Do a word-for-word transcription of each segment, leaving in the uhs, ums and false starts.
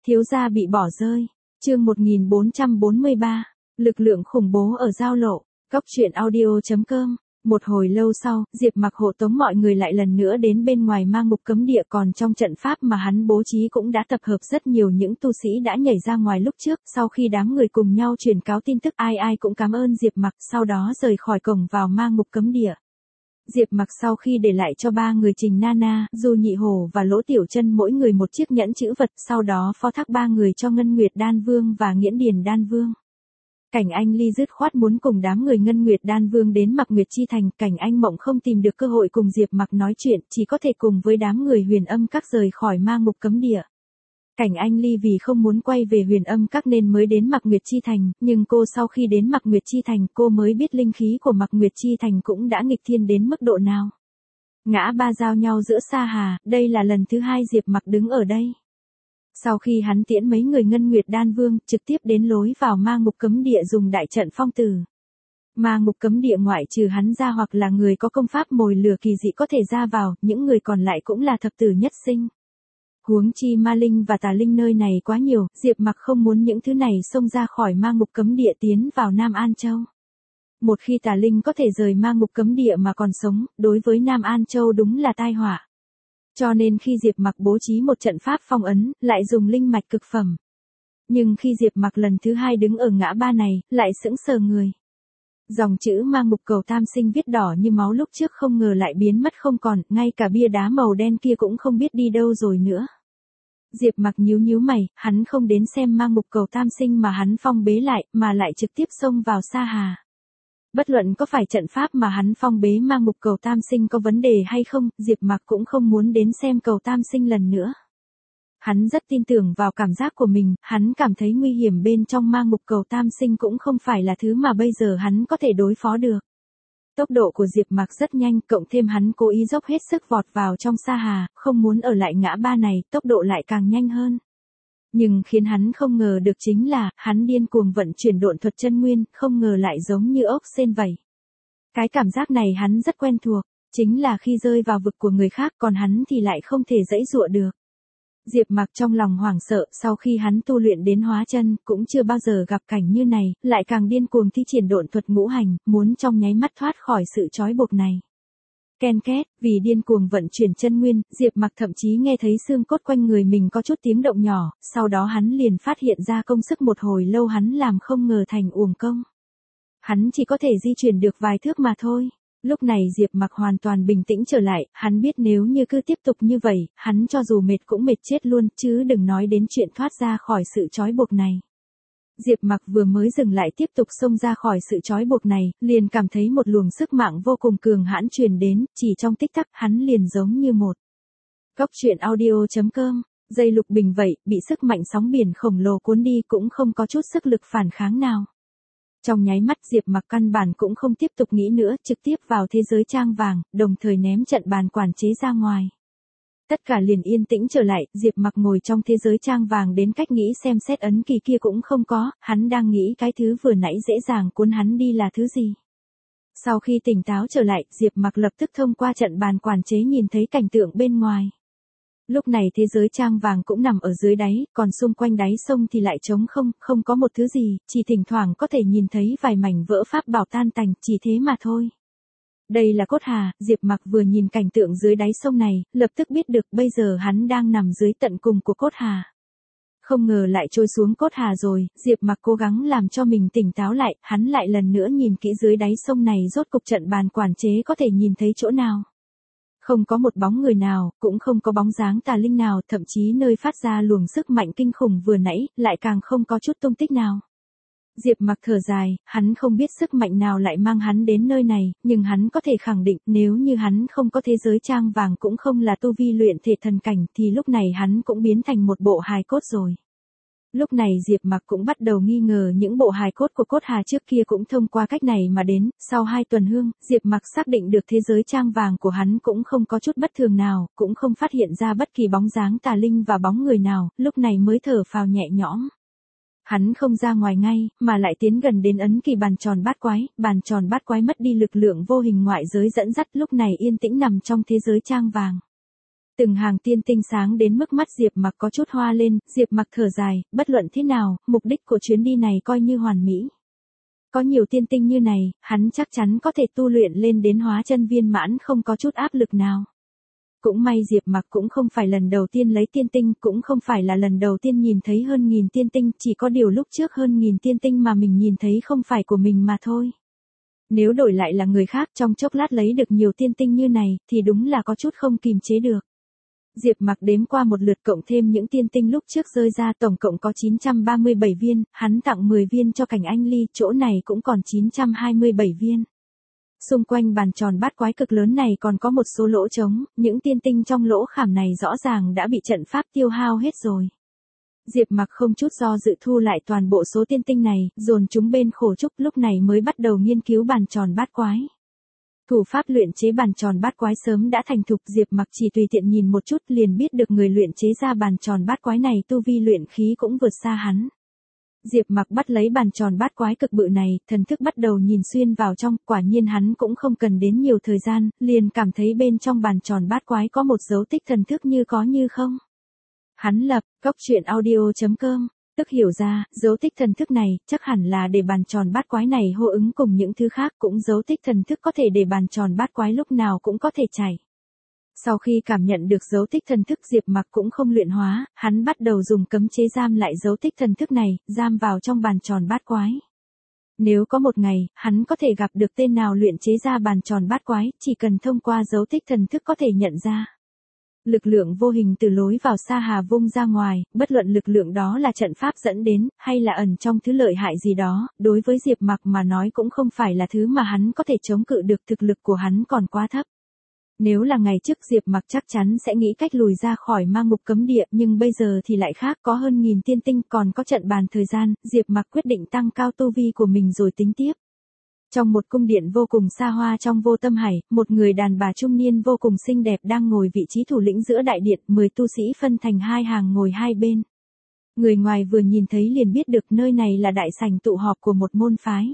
Thiếu gia bị bỏ rơi. Chương một nghìn bốn trăm bốn mươi ba. Lực lượng khủng bố ở giao lộ. Cóc truyện audio chấm com. Một hồi lâu sau, Diệp Mặc hộ tống mọi người lại lần nữa đến bên ngoài mang ngục cấm địa, còn trong trận pháp mà hắn bố trí cũng đã tập hợp rất nhiều những tu sĩ đã nhảy ra ngoài lúc trước. Sau khi đám người cùng nhau truyền cáo tin tức, ai ai cũng cảm ơn Diệp Mặc, sau đó rời khỏi cổng vào mang ngục cấm địa. Diệp Mặc sau khi để lại cho ba người Trình Nana, Du Nhị Hổ và Lỗ Tiểu Chân mỗi người một chiếc nhẫn chữ vật, sau đó phó thác ba người cho Ngân Nguyệt Đan Vương và Nghiễn Điền Đan Vương. Cảnh Anh Ly dứt khoát muốn cùng đám người Ngân Nguyệt Đan Vương đến Mạc Nguyệt Chi Thành, Cảnh Anh Mộng không tìm được cơ hội cùng Diệp Mặc nói chuyện, chỉ có thể cùng với đám người Huyền Âm Các rời khỏi ma ngục cấm địa. Cảnh Anh Ly vì không muốn quay về Huyền Âm Các nên mới đến Mạc Nguyệt Chi Thành, nhưng cô sau khi đến Mạc Nguyệt Chi Thành cô mới biết linh khí của Mạc Nguyệt Chi Thành cũng đã nghịch thiên đến mức độ nào. Ngã ba giao nhau giữa Sa Hà, đây là lần thứ hai Diệp Mặc đứng ở đây. Sau khi hắn tiễn mấy người Ngân Nguyệt Đan Vương, trực tiếp đến lối vào ma ngục cấm địa dùng đại trận phong tử. Ma ngục cấm địa ngoại trừ hắn ra hoặc là người có công pháp mồi lửa kỳ dị có thể ra vào, những người còn lại cũng là thập tử nhất sinh. Huống chi ma linh và tà linh nơi này quá nhiều, Diệp Mặc không muốn những thứ này xông ra khỏi ma ngục cấm địa tiến vào Nam An Châu. Một khi tà linh có thể rời ma ngục cấm địa mà còn sống, đối với Nam An Châu đúng là tai họa. Cho nên khi Diệp Mặc bố trí một trận pháp phong ấn, lại dùng linh mạch cực phẩm. Nhưng khi Diệp Mặc lần thứ hai đứng ở ngã ba này, lại sững sờ người. Dòng chữ ma ngục cầu tam sinh viết đỏ như máu lúc trước không ngờ lại biến mất không còn, ngay cả bia đá màu đen kia cũng không biết đi đâu rồi nữa. Diệp Mặc nhíu nhíu mày, hắn không đến xem ma ngục cầu tam sinh mà hắn phong bế lại, mà lại trực tiếp xông vào Sa Hà. Bất luận có phải trận pháp mà hắn phong bế ma ngục cầu tam sinh có vấn đề hay không, Diệp Mặc cũng không muốn đến xem cầu tam sinh lần nữa. Hắn rất tin tưởng vào cảm giác của mình, hắn cảm thấy nguy hiểm bên trong ma ngục cầu tam sinh cũng không phải là thứ mà bây giờ hắn có thể đối phó được. Tốc độ của Diệp Mặc rất nhanh, cộng thêm hắn cố ý dốc hết sức vọt vào trong Sa Hà, không muốn ở lại ngã ba này, tốc độ lại càng nhanh hơn. Nhưng khiến hắn không ngờ được chính là, hắn điên cuồng vận chuyển độn thuật chân nguyên, không ngờ lại giống như ốc sên vậy. Cái cảm giác này hắn rất quen thuộc, chính là khi rơi vào vực của người khác còn hắn thì lại không thể giãy giụa được. Diệp Mặc trong lòng hoảng sợ, sau khi hắn tu luyện đến hóa chân, cũng chưa bao giờ gặp cảnh như này, lại càng điên cuồng thi triển độn thuật ngũ hành, muốn trong nháy mắt thoát khỏi sự trói buộc này. Ken két, vì điên cuồng vận chuyển chân nguyên, Diệp Mặc thậm chí nghe thấy xương cốt quanh người mình có chút tiếng động nhỏ, sau đó hắn liền phát hiện ra công sức một hồi lâu hắn làm không ngờ thành uổng công. Hắn chỉ có thể di chuyển được vài thước mà thôi. Lúc này Diệp Mặc hoàn toàn bình tĩnh trở lại, hắn biết nếu như cứ tiếp tục như vậy, hắn cho dù mệt cũng mệt chết luôn, chứ đừng nói đến chuyện thoát ra khỏi sự trói buộc này. Diệp Mặc vừa mới dừng lại tiếp tục xông ra khỏi sự trói buộc này, liền cảm thấy một luồng sức mạnh vô cùng cường hãn truyền đến, chỉ trong tích tắc hắn liền giống như một. Cóc truyện audio chấm com, dây lục bình vậy, bị sức mạnh sóng biển khổng lồ cuốn đi cũng không có chút sức lực phản kháng nào. Trong nháy mắt Diệp Mặc căn bản cũng không tiếp tục nghĩ nữa, trực tiếp vào thế giới trang vàng, đồng thời ném trận bàn quản chế ra ngoài. Tất cả liền yên tĩnh trở lại, Diệp Mặc ngồi trong thế giới trang vàng đến cách nghĩ xem xét ấn kỳ kia cũng không có, hắn đang nghĩ cái thứ vừa nãy dễ dàng cuốn hắn đi là thứ gì. Sau khi tỉnh táo trở lại, Diệp Mặc lập tức thông qua trận bàn quản chế nhìn thấy cảnh tượng bên ngoài. Lúc này thế giới trang vàng cũng nằm ở dưới đáy, còn xung quanh đáy sông thì lại trống không, không có một thứ gì, chỉ thỉnh thoảng có thể nhìn thấy vài mảnh vỡ pháp bảo tan tành, chỉ thế mà thôi. Đây là Cốt Hà, Diệp Mặc vừa nhìn cảnh tượng dưới đáy sông này, lập tức biết được bây giờ hắn đang nằm dưới tận cùng của Cốt Hà. Không ngờ lại trôi xuống Cốt Hà rồi, Diệp Mặc cố gắng làm cho mình tỉnh táo lại, hắn lại lần nữa nhìn kỹ dưới đáy sông này rốt cục trận bàn quản chế có thể nhìn thấy chỗ nào. Không có một bóng người nào, cũng không có bóng dáng tà linh nào, thậm chí nơi phát ra luồng sức mạnh kinh khủng vừa nãy, lại càng không có chút tung tích nào. Diệp Mặc thở dài, hắn không biết sức mạnh nào lại mang hắn đến nơi này, nhưng hắn có thể khẳng định nếu như hắn không có thế giới trang vàng cũng không là tu vi luyện thể thần cảnh thì lúc này hắn cũng biến thành một bộ hài cốt rồi. Lúc này Diệp Mặc cũng bắt đầu nghi ngờ những bộ hài cốt của Cốt Hà trước kia cũng thông qua cách này mà đến, sau hai tuần hương, Diệp Mặc xác định được thế giới trang vàng của hắn cũng không có chút bất thường nào, cũng không phát hiện ra bất kỳ bóng dáng tà linh và bóng người nào, lúc này mới thở phào nhẹ nhõm. Hắn không ra ngoài ngay, mà lại tiến gần đến ấn kỳ bàn tròn bát quái, bàn tròn bát quái mất đi lực lượng vô hình ngoại giới dẫn dắt lúc này yên tĩnh nằm trong thế giới trang vàng. Từng hàng tiên tinh sáng đến mức mắt Diệp Mặc có chút hoa lên, Diệp Mặc thở dài, bất luận thế nào, mục đích của chuyến đi này coi như hoàn mỹ. Có nhiều tiên tinh như này, hắn chắc chắn có thể tu luyện lên đến hóa chân viên mãn không có chút áp lực nào. Cũng may Diệp Mặc cũng không phải lần đầu tiên lấy tiên tinh, cũng không phải là lần đầu tiên nhìn thấy hơn nghìn tiên tinh, chỉ có điều lúc trước hơn nghìn tiên tinh mà mình nhìn thấy không phải của mình mà thôi. Nếu đổi lại là người khác trong chốc lát lấy được nhiều tiên tinh như này, thì đúng là có chút không kìm chế được. Diệp Mặc đếm qua một lượt cộng thêm những tiên tinh lúc trước rơi ra tổng cộng có chín trăm ba mươi bảy viên, hắn tặng mười viên cho Cảnh Anh Ly, chỗ này cũng còn chín trăm hai mươi bảy viên. Xung quanh bàn tròn bát quái cực lớn này còn có một số lỗ trống, những tiên tinh trong lỗ khảm này rõ ràng đã bị trận pháp tiêu hao hết rồi. Diệp Mặc không chút do dự thu lại toàn bộ số tiên tinh này, dồn chúng bên khổ trúc, lúc này mới bắt đầu nghiên cứu bàn tròn bát quái. Thủ pháp luyện chế bàn tròn bát quái sớm đã thành thục, Diệp Mặc chỉ tùy tiện nhìn một chút liền biết được người luyện chế ra bàn tròn bát quái này tu vi luyện khí cũng vượt xa hắn. Diệp Mặc bắt lấy bàn tròn bát quái cực bự này, thần thức bắt đầu nhìn xuyên vào trong, quả nhiên hắn cũng không cần đến nhiều thời gian, liền cảm thấy bên trong bàn tròn bát quái có một dấu tích thần thức như có như không. Hắn lập, cốc truyện audio chấm com, tức hiểu ra, dấu tích thần thức này, chắc hẳn là để bàn tròn bát quái này hô ứng cùng những thứ khác, cũng dấu tích thần thức có thể để bàn tròn bát quái lúc nào cũng có thể chảy. Sau khi cảm nhận được dấu tích thần thức, Diệp Mặc cũng không luyện hóa, hắn bắt đầu dùng cấm chế giam lại dấu tích thần thức này, giam vào trong bàn tròn bát quái. Nếu có một ngày, hắn có thể gặp được tên nào luyện chế ra bàn tròn bát quái, chỉ cần thông qua dấu tích thần thức có thể nhận ra. Lực lượng vô hình từ lối vào Sa Hà vung ra ngoài, bất luận lực lượng đó là trận pháp dẫn đến, hay là ẩn trong thứ lợi hại gì đó, đối với Diệp Mặc mà nói cũng không phải là thứ mà hắn có thể chống cự được, thực lực của hắn còn quá thấp. Nếu là ngày trước Diệp Mặc chắc chắn sẽ nghĩ cách lùi ra khỏi ma ngục cấm địa, nhưng bây giờ thì lại khác, có hơn nghìn tiên tinh, còn có trận bàn thời gian, Diệp Mặc quyết định tăng cao tu vi của mình rồi tính tiếp. Trong một cung điện vô cùng xa hoa trong Vô Tâm Hải, một người đàn bà trung niên vô cùng xinh đẹp đang ngồi vị trí thủ lĩnh giữa đại điện, mười tu sĩ phân thành hai hàng ngồi hai bên. Người ngoài vừa nhìn thấy liền biết được nơi này là đại sảnh tụ họp của một môn phái.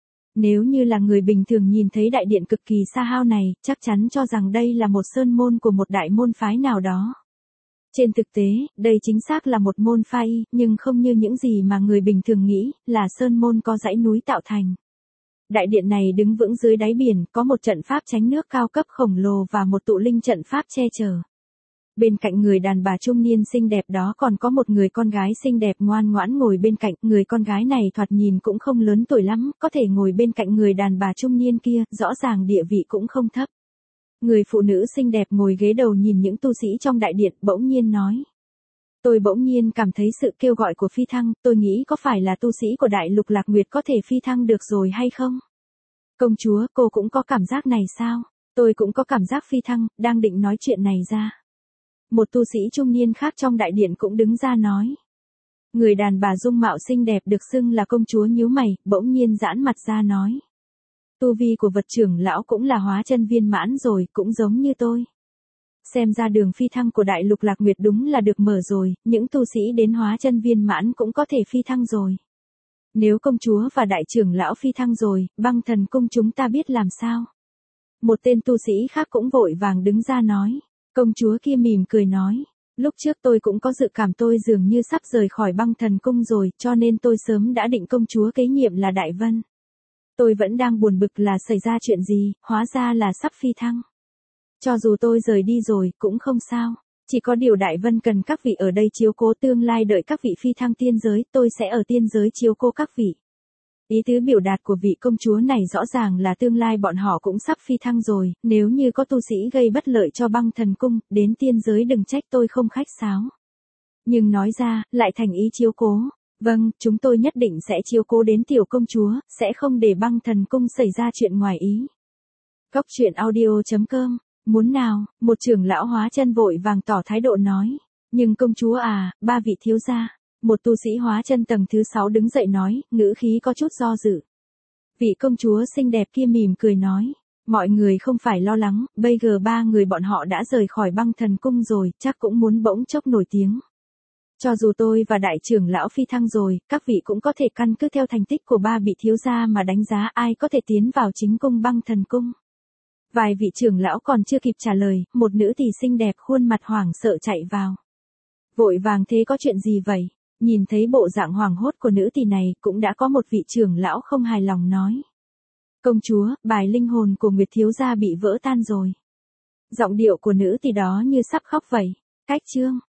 Nếu như là người bình thường nhìn thấy đại điện cực kỳ xa hoa này, chắc chắn cho rằng đây là một sơn môn của một đại môn phái nào đó. Trên thực tế, đây chính xác là một môn phái, nhưng không như những gì mà người bình thường nghĩ, là sơn môn có dãy núi tạo thành. Đại điện này đứng vững dưới đáy biển, có một trận pháp tránh nước cao cấp khổng lồ và một tụ linh trận pháp che chở. Bên cạnh người đàn bà trung niên xinh đẹp đó còn có một người con gái xinh đẹp ngoan ngoãn ngồi bên cạnh, người con gái này thoạt nhìn cũng không lớn tuổi lắm, có thể ngồi bên cạnh người đàn bà trung niên kia, rõ ràng địa vị cũng không thấp. Người phụ nữ xinh đẹp ngồi ghế đầu nhìn những tu sĩ trong đại điện, bỗng nhiên nói. Tôi bỗng nhiên cảm thấy sự kêu gọi của phi thăng, tôi nghĩ có phải là tu sĩ của Đại Lục Lạc Nguyệt có thể phi thăng được rồi hay không? Công chúa, cô cũng có cảm giác này sao? Tôi cũng có cảm giác phi thăng, đang định nói chuyện này ra. Một tu sĩ trung niên khác trong đại điện cũng đứng ra nói. Người đàn bà dung mạo xinh đẹp được xưng là công chúa nhíu mày, bỗng nhiên giãn mặt ra nói. Tu vi của vật trưởng lão cũng là hóa chân viên mãn rồi, cũng giống như tôi. Xem ra đường phi thăng của Đại Lục Lạc Nguyệt đúng là được mở rồi, những tu sĩ đến hóa chân viên mãn cũng có thể phi thăng rồi. Nếu công chúa và đại trưởng lão phi thăng rồi, Băng Thần Cung chúng ta biết làm sao? Một tên tu sĩ khác cũng vội vàng đứng ra nói. Công chúa kia mỉm cười nói. Lúc trước tôi cũng có dự cảm tôi dường như sắp rời khỏi Băng Thần Cung rồi, cho nên tôi sớm đã định công chúa kế nhiệm là Đại Vân. Tôi vẫn đang buồn bực là xảy ra chuyện gì, hóa ra là sắp phi thăng. Cho dù tôi rời đi rồi, cũng không sao. Chỉ có điều Đại Vân cần các vị ở đây chiếu cố, tương lai đợi các vị phi thăng tiên giới, tôi sẽ ở tiên giới chiếu cố các vị. Ý tứ biểu đạt của vị công chúa này rõ ràng là tương lai bọn họ cũng sắp phi thăng rồi, nếu như có tu sĩ gây bất lợi cho Băng Thần Cung, đến tiên giới đừng trách tôi không khách sáo. Nhưng nói ra, lại thành ý chiếu cố. Vâng, chúng tôi nhất định sẽ chiếu cố đến tiểu công chúa, sẽ không để Băng Thần Cung xảy ra chuyện ngoài ý. Cốc truyện audio chấm com. Muốn nào, một trưởng lão hóa chân vội vàng tỏ thái độ nói. Nhưng công chúa à, ba vị thiếu gia. Một tu sĩ hóa chân tầng thứ sáu đứng dậy nói, ngữ khí có chút do dự. Vị công chúa xinh đẹp kia mỉm cười nói. Mọi người không phải lo lắng, bây giờ ba người bọn họ đã rời khỏi Băng Thần Cung rồi, chắc cũng muốn bỗng chốc nổi tiếng. Cho dù tôi và đại trưởng lão phi thăng rồi, các vị cũng có thể căn cứ theo thành tích của ba vị thiếu gia mà đánh giá ai có thể tiến vào chính cung Băng Thần Cung. Vài vị trưởng lão còn chưa kịp trả lời, một nữ tỳ xinh đẹp khuôn mặt hoảng sợ chạy vào. Vội vàng thế có chuyện gì vậy? Nhìn thấy bộ dạng hoảng hốt của nữ tỳ này, cũng đã có một vị trưởng lão không hài lòng nói. Công chúa, bài linh hồn của Nguyệt thiếu gia bị vỡ tan rồi. Giọng điệu của nữ tỳ đó như sắp khóc vậy. Cách chương